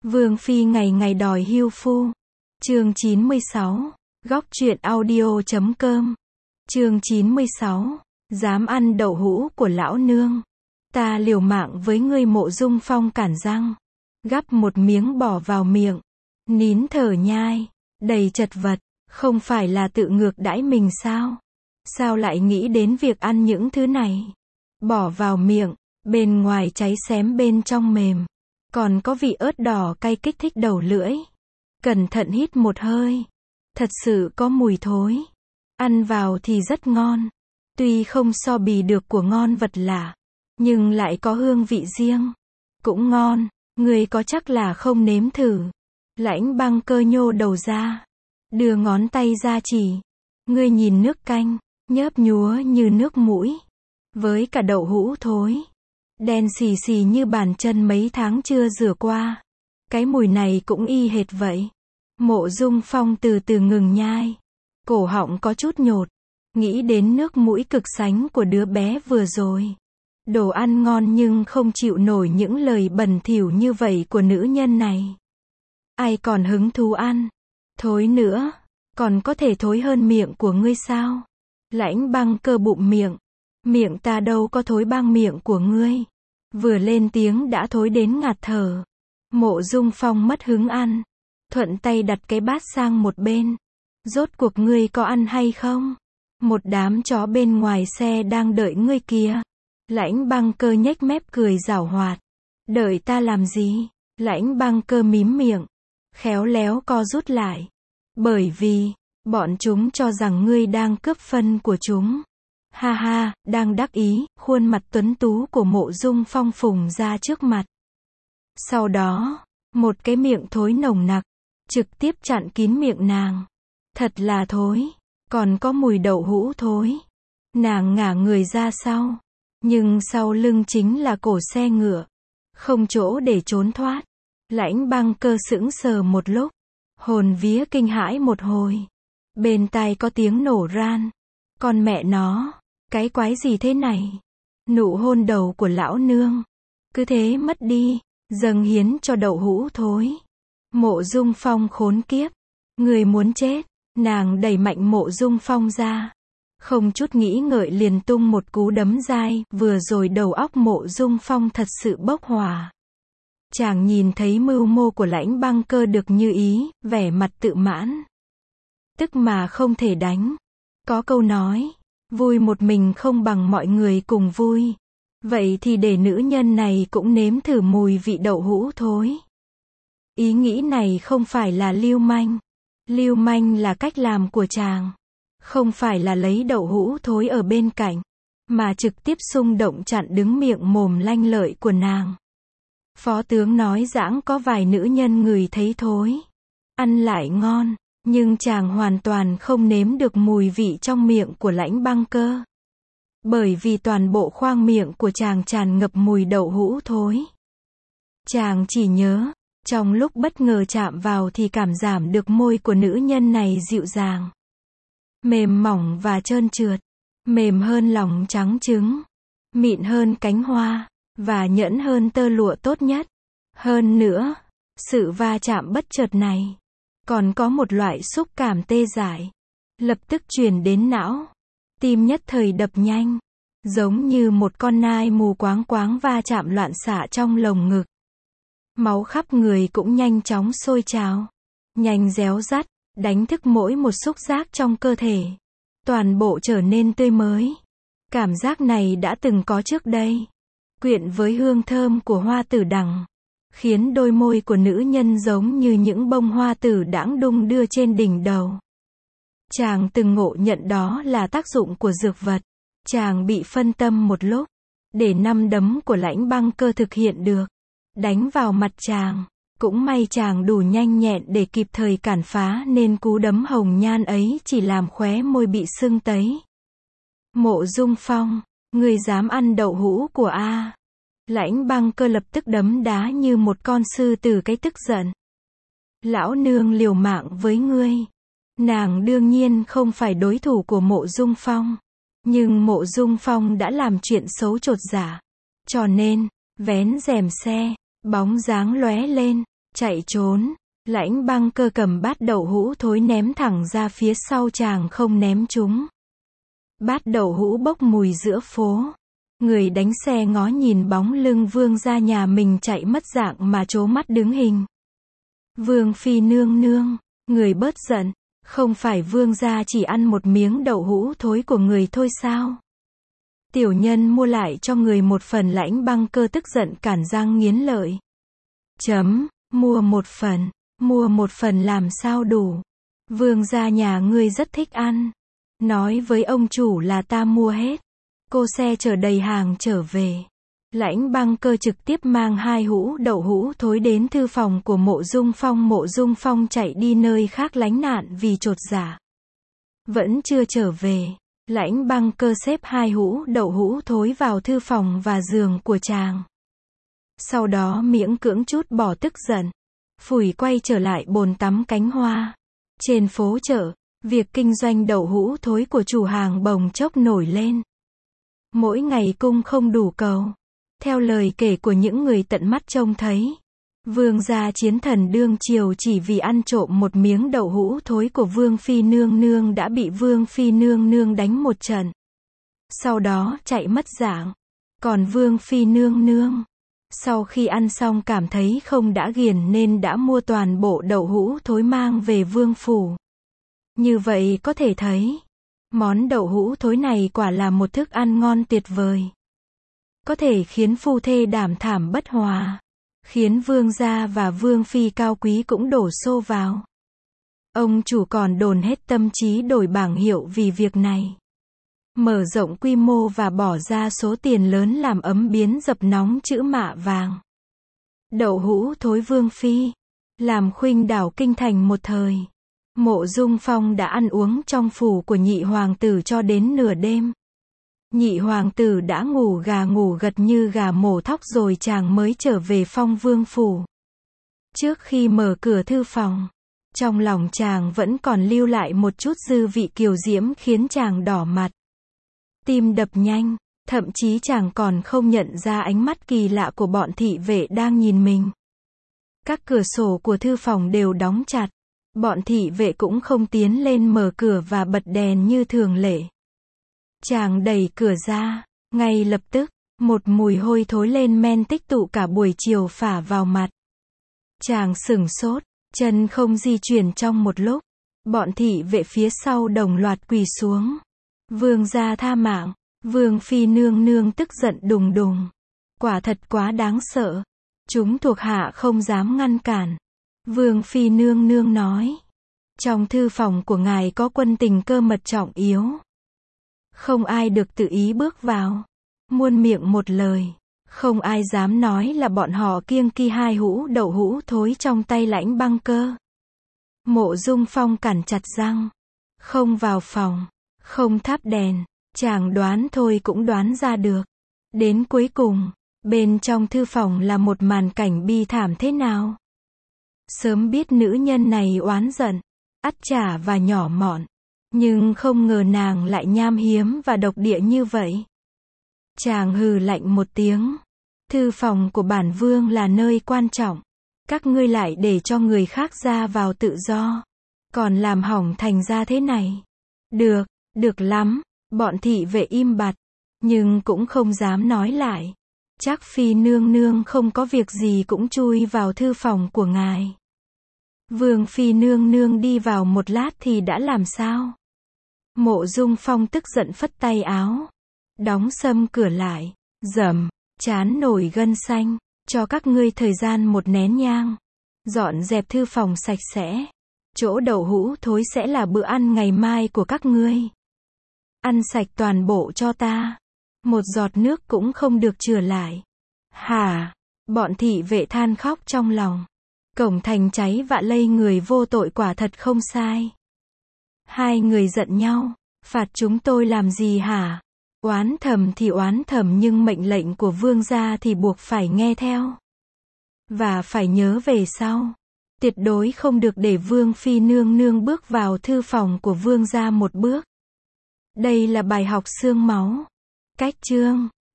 Vương phi ngày ngày đòi hưu phu. Chương 96. Góc truyện audio.com. Chương 96. Dám ăn đậu hũ của lão nương. Ta liều mạng với ngươi. Mộ Dung Phong cản răng, gắp một miếng bỏ vào miệng, nín thở nhai, đầy chật vật. Không phải là tự ngược đãi mình sao? Sao lại nghĩ đến việc ăn những thứ này? Bỏ vào miệng, bên ngoài cháy xém bên trong mềm, còn có vị ớt đỏ cay kích thích đầu lưỡi. Cẩn thận hít một hơi, thật sự có mùi thối. Ăn vào thì rất ngon, tuy không so bì được của ngon vật lạ, nhưng lại có hương vị riêng, cũng ngon. Ngươi có chắc là không nếm thử? Lãnh Băng Cơ nhô đầu ra, đưa ngón tay ra chỉ. Ngươi nhìn nước canh, nhớp nhúa như nước mũi, với cả đậu hũ thối, đen xì xì như bàn chân mấy tháng chưa rửa qua. Cái mùi này cũng y hệt vậy. Mộ Dung Phong từ từ ngừng nhai, cổ họng có chút nhột, nghĩ đến nước mũi cực sánh của đứa bé vừa rồi. Đồ ăn ngon nhưng không chịu nổi những lời bẩn thỉu như vậy của nữ nhân này. Ai còn hứng thú ăn? Thối nữa, còn có thể thối hơn miệng của ngươi sao? Lãnh Băng Cơ bụm miệng. Miệng ta đâu có thối bằng miệng của ngươi. Vừa lên tiếng đã thối đến ngạt thở. Mộ Dung Phong mất hứng ăn, thuận tay đặt cái bát sang một bên. Rốt cuộc ngươi có ăn hay không? Một đám chó bên ngoài xe đang đợi ngươi kìa. Lãnh Băng Cơ nhếch mép cười giảo hoạt. Đợi ta làm gì? Lãnh Băng Cơ mím miệng, khéo léo co rút lại. Bởi vì, bọn chúng cho rằng ngươi đang cướp phân của chúng. Ha ha, đang đắc ý, khuôn mặt tuấn tú của Mộ Dung Phong phùng ra trước mặt. Sau đó, một cái miệng thối nồng nặc, trực tiếp chặn kín miệng nàng. Thật là thối, còn có mùi đậu hũ thối. Nàng ngả người ra sau, nhưng sau lưng chính là cổ xe ngựa, không chỗ để trốn thoát. Lãnh Băng Cơ sững sờ một lúc, hồn vía kinh hãi một hồi. Bên tai có tiếng nổ ran. Con mẹ nó, cái quái gì thế này? Nụ hôn đầu của lão nương, cứ thế mất đi, dâng hiến cho đậu hũ thối. Mộ Dung Phong khốn kiếp, người muốn chết. Nàng đẩy mạnh Mộ Dung Phong ra, không chút nghĩ ngợi liền tung một cú đấm dai. Vừa rồi đầu óc Mộ Dung Phong thật sự bốc hỏa. Chàng nhìn thấy mưu mô của Lãnh Băng Cơ được như ý, vẻ mặt tự mãn. Tức mà không thể đánh. Có câu nói, vui một mình không bằng mọi người cùng vui. Vậy thì để nữ nhân này cũng nếm thử mùi vị đậu hũ thối. Ý nghĩ này không phải là lưu manh. Lưu manh là cách làm của chàng. Không phải là lấy đậu hũ thối ở bên cạnh, mà trực tiếp xung động chặn đứng miệng mồm lanh lợi của nàng. Phó tướng nói giãng có vài nữ nhân ngửi thấy thối, ăn lại ngon, nhưng chàng hoàn toàn không nếm được mùi vị trong miệng của Lãnh Băng Cơ. Bởi vì toàn bộ khoang miệng của chàng tràn ngập mùi đậu hũ thối. Chàng chỉ nhớ, trong lúc bất ngờ chạm vào thì cảm giảm được môi của nữ nhân này dịu dàng, mềm mỏng và trơn trượt, mềm hơn lòng trắng trứng, mịn hơn cánh hoa, và nhẫn hơn tơ lụa tốt nhất. Hơn nữa, sự va chạm bất chợt này còn có một loại xúc cảm tê dại, lập tức truyền đến não. Tim nhất thời đập nhanh, giống như một con nai mù quáng quáng va chạm loạn xạ trong lồng ngực. Máu khắp người cũng nhanh chóng sôi trào, nhanh réo rắt, đánh thức mỗi một xúc giác trong cơ thể. Toàn bộ trở nên tươi mới. Cảm giác này đã từng có trước đây, quyện với hương thơm của hoa tử đằng, khiến đôi môi của nữ nhân giống như những bông hoa tử đãng đung đưa trên đỉnh đầu. Chàng từng ngộ nhận đó là tác dụng của dược vật. Chàng bị phân tâm một lúc, để năm đấm của Lãnh Băng Cơ thực hiện được, đánh vào mặt chàng. Cũng may chàng đủ nhanh nhẹn để kịp thời cản phá nên cú đấm hồng nhan ấy chỉ làm khóe môi bị sưng tấy. Mộ Dung Phong, ngươi dám ăn đậu hũ của a? Lãnh Băng Cơ lập tức đấm đá như một con sư tử cái tức giận. Lão nương liều mạng với ngươi. Nàng đương nhiên không phải đối thủ của Mộ Dung Phong. Nhưng Mộ Dung Phong đã làm chuyện xấu chột dạ. Cho nên, vén rèm xe, bóng dáng lóe lên, Chạy trốn. Lãnh Băng Cơ cầm bát đậu hũ thối ném thẳng ra phía sau chàng không ném trúng. Bát đậu hũ bốc mùi giữa phố. Người đánh xe ngó nhìn bóng lưng Vương gia nhà mình chạy mất dạng mà trố mắt đứng hình. Vương phi nương nương, người bớt giận, không phải Vương gia chỉ ăn một miếng đậu hũ thối của người thôi sao? Tiểu nhân mua lại cho người một phần. Lãnh Băng Cơ tức giận cản răng nghiến lợi. Mua một phần làm sao đủ? Vương gia nhà ngươi rất thích ăn. Nói với ông chủ là ta mua hết. Cô xe chở đầy hàng trở về. Lãnh Băng Cơ trực tiếp mang 2 hũ đậu hũ thối đến thư phòng của Mộ Dung Phong. Mộ Dung Phong chạy đi nơi khác lánh nạn vì chột dạ. Vẫn chưa trở về. Lãnh Băng Cơ xếp 2 hũ đậu hũ thối vào thư phòng và giường của chàng. Sau đó miễn cưỡng trút bỏ tức giận. Phủi quay trở lại bồn tắm cánh hoa. Trên phố chợ, việc kinh doanh đậu hũ thối của chủ hàng bồng chốc nổi lên. Mỗi ngày cung không đủ cầu. Theo lời kể của những người tận mắt trông thấy, Vương gia Chiến Thần đương triều chỉ vì ăn trộm một miếng đậu hũ thối của Vương phi nương nương đã bị Vương phi nương nương đánh một trận. Sau đó chạy mất dạng. Còn Vương phi nương nương, sau khi ăn xong cảm thấy không đã ghiền nên đã mua toàn bộ đậu hũ thối mang về vương phủ. Như vậy có thể thấy, món đậu hũ thối này quả là một thức ăn ngon tuyệt vời. Có thể khiến phu thê đảm thảm bất hòa. Khiến vương gia và vương phi cao quý cũng đổ xô vào. Ông chủ còn đồn hết tâm trí đổi bảng hiệu vì việc này. Mở rộng quy mô và bỏ ra số tiền lớn làm ấm biến dập nóng chữ mạ vàng. Đậu hũ thối vương phi, làm khuynh đảo kinh thành một thời. Mộ Dung Phong đã ăn uống trong phủ của nhị hoàng tử cho đến nửa đêm. Nhị hoàng tử đã ngủ gà ngủ gật như gà mổ thóc rồi chàng mới trở về Phong Vương phủ. Trước khi mở cửa thư phòng, trong lòng chàng vẫn còn lưu lại một chút dư vị kiều diễm khiến chàng đỏ mặt. Tim đập nhanh, thậm chí chàng còn không nhận ra ánh mắt kỳ lạ của bọn thị vệ đang nhìn mình. Các cửa sổ của thư phòng đều đóng chặt. Bọn thị vệ cũng không tiến lên mở cửa và bật đèn như thường lệ. Chàng đẩy cửa ra, ngay lập tức, một mùi hôi thối lên men tích tụ cả buổi chiều phả vào mặt. Chàng sửng sốt, chân không di chuyển trong một lúc. Bọn thị vệ phía sau đồng loạt quỳ xuống. Vương gia tha mạng. Vương phi nương nương tức giận đùng đùng. Quả thật quá đáng sợ. Chúng thuộc hạ không dám ngăn cản. Vương phi nương nương nói. Trong thư phòng của ngài có quân tình cơ mật trọng yếu. Không ai được tự ý bước vào. Muôn miệng một lời. Không ai dám nói là bọn họ kiêng kỵ 2 hũ đậu hũ thối trong tay Lãnh Băng Cơ. Mộ Dung Phong cắn chặt răng. Không vào phòng. Không thắp đèn. Chàng đoán thôi cũng đoán ra được. Đến cuối cùng, bên trong thư phòng là một màn cảnh bi thảm thế nào. Sớm biết nữ nhân này oán giận, ắt chả và nhỏ mọn. Nhưng không ngờ nàng lại nham hiếm và độc địa như vậy. Chàng hừ lạnh một tiếng. Thư phòng của bản vương là nơi quan trọng. Các ngươi lại để cho người khác ra vào tự do. Còn làm hỏng thành ra thế này. Được lắm. Bọn thị vệ im bặt. Nhưng cũng không dám nói lại. Chắc phi nương nương không có việc gì cũng chui vào thư phòng của ngài. Vương phi nương nương đi vào một lát thì đã làm sao? Mộ Dung Phong tức giận phất tay áo. Đóng sầm cửa lại. Rầm, chán nổi gân xanh. Cho các ngươi thời gian một nén nhang. Dọn dẹp thư phòng sạch sẽ. Chỗ đậu hũ thối sẽ là bữa ăn ngày mai của các ngươi. Ăn sạch toàn bộ cho ta. Một giọt nước cũng không được chừa lại. Hả? Bọn thị vệ than khóc trong lòng. Cổng thành cháy vạ lây người vô tội quả thật không sai. 2 người giận nhau. Phạt chúng tôi làm gì hả? Oán thầm thì oán thầm nhưng mệnh lệnh của vương gia thì buộc phải nghe theo. Và phải nhớ về sau. Tuyệt đối không được để vương phi nương nương bước vào thư phòng của vương gia một bước. Đây là bài học xương máu. Cách chương